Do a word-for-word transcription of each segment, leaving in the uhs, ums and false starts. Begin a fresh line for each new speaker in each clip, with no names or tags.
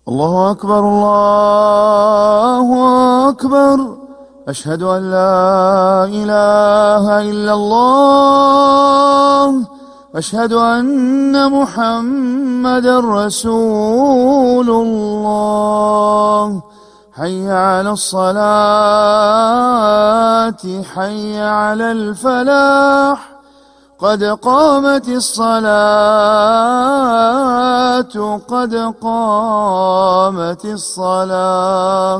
الله أكبر الله أكبر. أشهد أن لا إله إلا الله. أشهد أن محمدا رسول الله. حي على الصلاة حي على الفلاح. قد قامت الصلاة قد قامت الصلاة.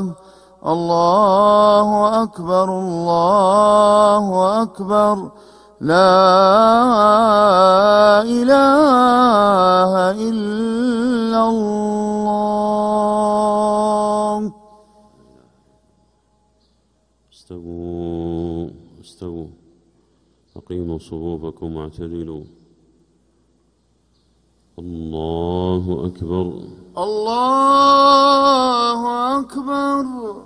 الله أكبر الله أكبر. لا إله إلا الله.
استووا استووا أقيموا صفوفكم واعتدلوا. الله أكبر
الله أكبر.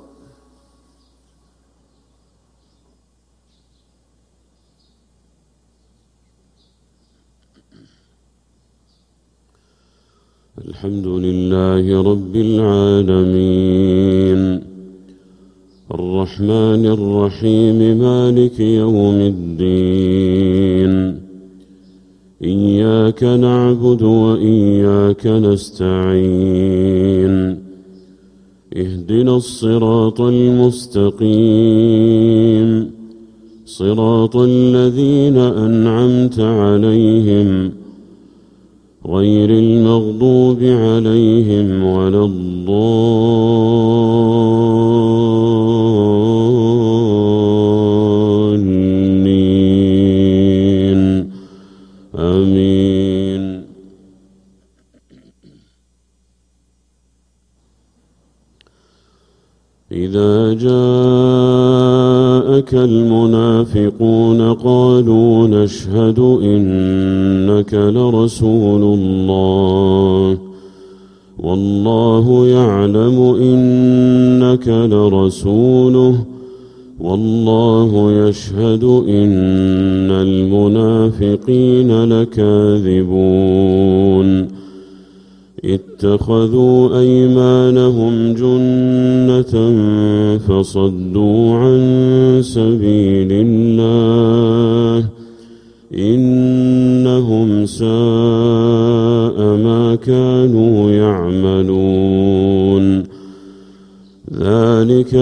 الحمد لله رب العالمين الرحمن الرحيم مالك يوم الدين. إياك نعبد وإياك نستعين. اهدنا الصراط المستقيم صراط الذين أنعمت عليهم غير المغضوب عليهم ولا الضالين. آمين. إذا جاءك المنافقون قالوا نشهد إنك لرسول الله والله يعلم إنك لرسوله والله يشهد إن المنافقين لكاذبون. اتخذوا أيمانهم جنة فصدوا عن سبيل الله إنهم ساء ما كانوا يعملون. ذلك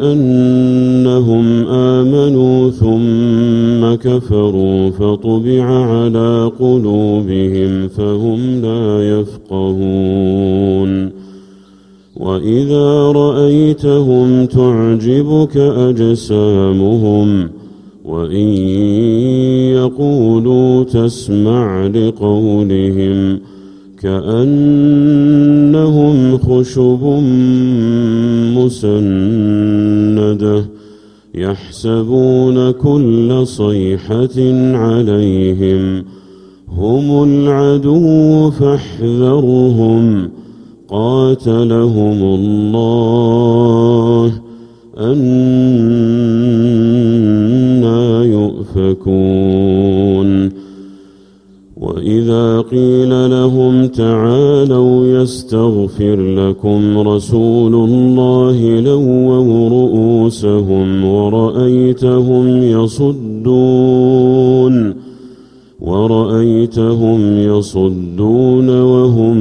بأنهم آمنوا ثم كفروا فطبع على قلوبهم فهم لا يفقهون. وإذا رأيتهم تعجبك أجسامهم وإن يقولوا تسمع لقولهم كأنهم خشب مسندة يحسبون كل صيحة عليهم هم العدو فاحذرهم قاتلهم الله أنى يؤفكون. وإذا قيل لهم تعالوا يستغفر لكم رسول الله لووا رؤوسهم ورأيتهم يصدون ورأيتهم يصدون وهم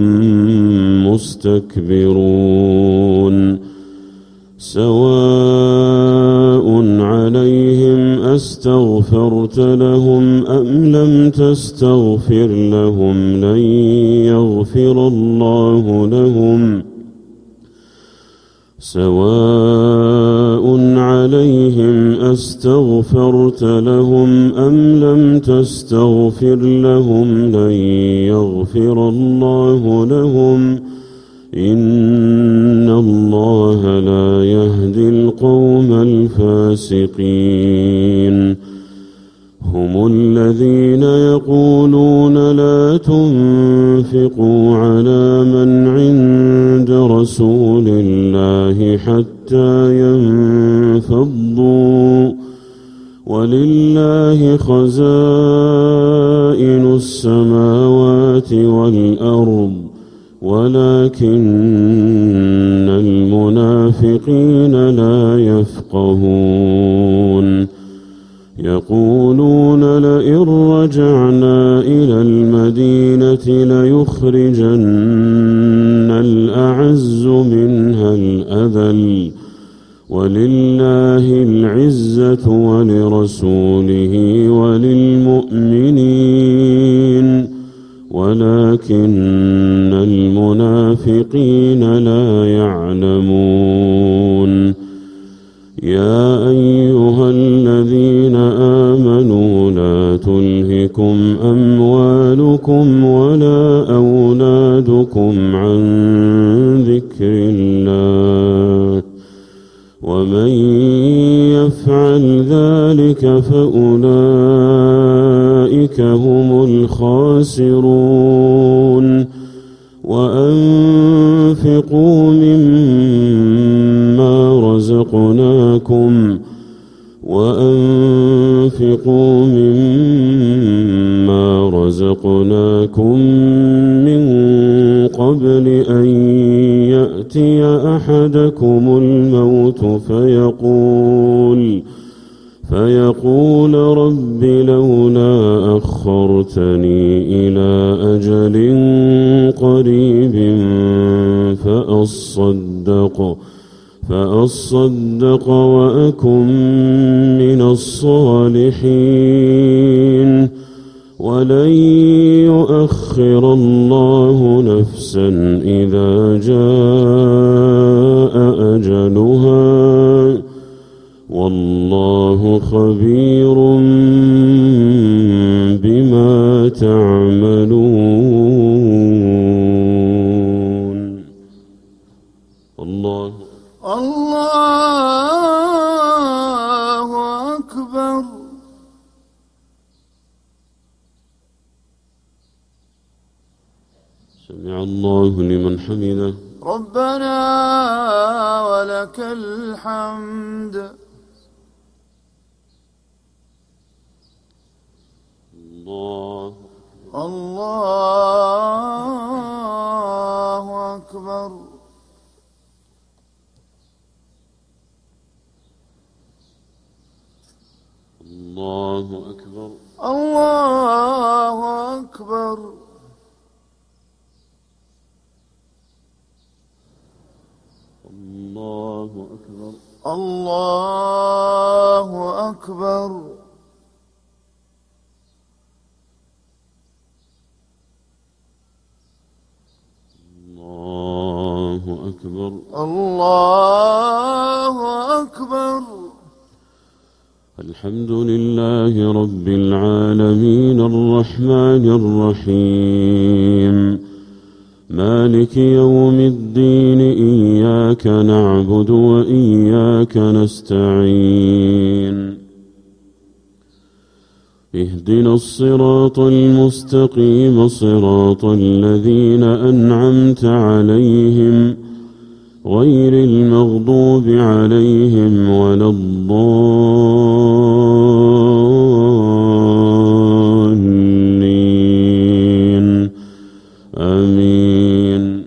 مستكبرون. سواء عليهم أستغفرت لهم أم لم تستغفر لهم لن يغفر الله لهم. سواء عليهم أستغفرت لهم أم لم تستغفر لهم لن يغفر الله لهم إن الله لا يهدي القوم الفاسقين. هم الذين يقولون لا تنفقوا على من عند رسول الله حتى ينفضوا ولله خزائن السماوات والأرض ولكن المنافقين لا يفقهون يقولون لئن رجعنا إلى المدينة ليخرجن الأعز منها الأذل ولله العزة ولرسوله وللمؤمنين ولكن المنافقين لا يعلمون يا أيها الذين آمنوا لا تلهكم أموالكم ولا أولادكم عن ذكر الله ومن يفعل ذلك فأولئك هم الخاسرون وأنفقوا مما رزقناكم وأنفقوا مما رزقناكم من قبل أن يأتي أحدكم الموت فيقول فيقول رب لولا أخرتني إلى أجل قريب فأصدق فأصدق وأكن من الصالحين ولن يؤخر الله نفسا إذا جاء أجلها والله خبير بما تعملون. الله
الله أكبر.
سمع الله لمن حمده.
ربنا ولك الحمد.
الله
الله أكبر.
الله أكبر.
الله أكبر.
الله أكبر.
الله أكبر.
الله أكبر.
الله أكبر.
الحمد لله رب العالمين الرحمن الرحيم مالك يوم الدين إياك نعبد وإياك نستعين اهدنا الصراط المستقيم صراط الذين أنعمت عليهم غير المغضوب عليهم ولا الضالين آمين.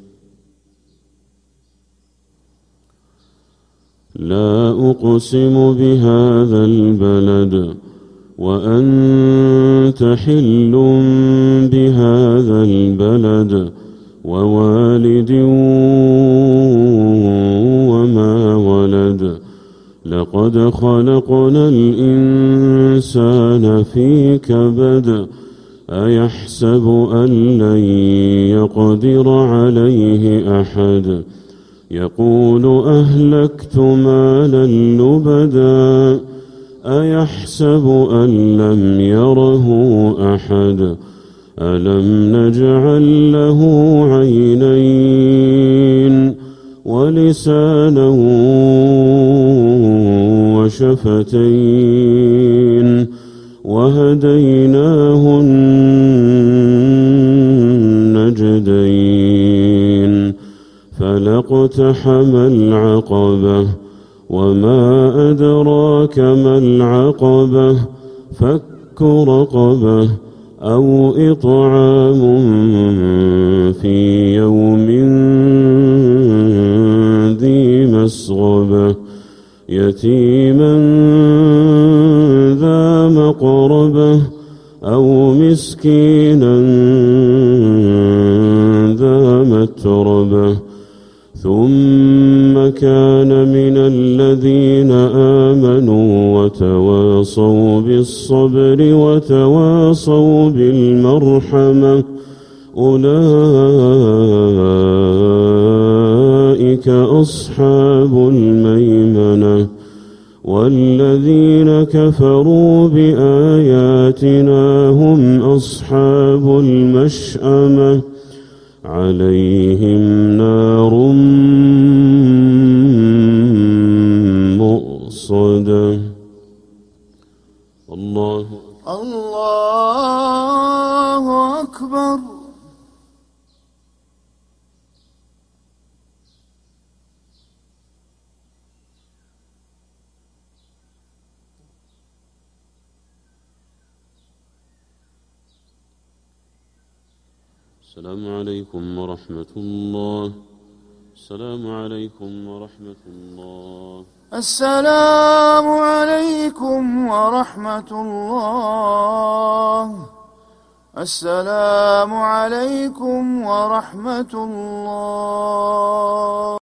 لا أقسم بهذا البلد وأنت حل بهذا البلد ووالد وما ولد لقد خلقنا الإنسان في كبد أيحسب أن لن يقدر عليه أحد يقول أهلكت مالا لبدا أيحسب أن لم يره أحد ألم نجعل له عينين ولسانا وشفتين وهديناه النجدين فلاقتحم العقبة وما أدراك ما العقبة فك رقبة أو إطعام في يوم ذي مسغبة يتيما ذا مقربة أو مسكينا ذا متربة ثم كان من الذين آمنوا وتواصوا بالصبر وتواصوا بالمرحمة أولئك أصحاب الميمنة والذين كفروا بآياتنا هم أصحاب المشأمة عليهم نار مؤصدة. الله
الله أكبر.
السلام عليكم ورحمة الله. السلام عليكم ورحمة الله.
السلام عليكم ورحمة الله. السلام عليكم ورحمة الله.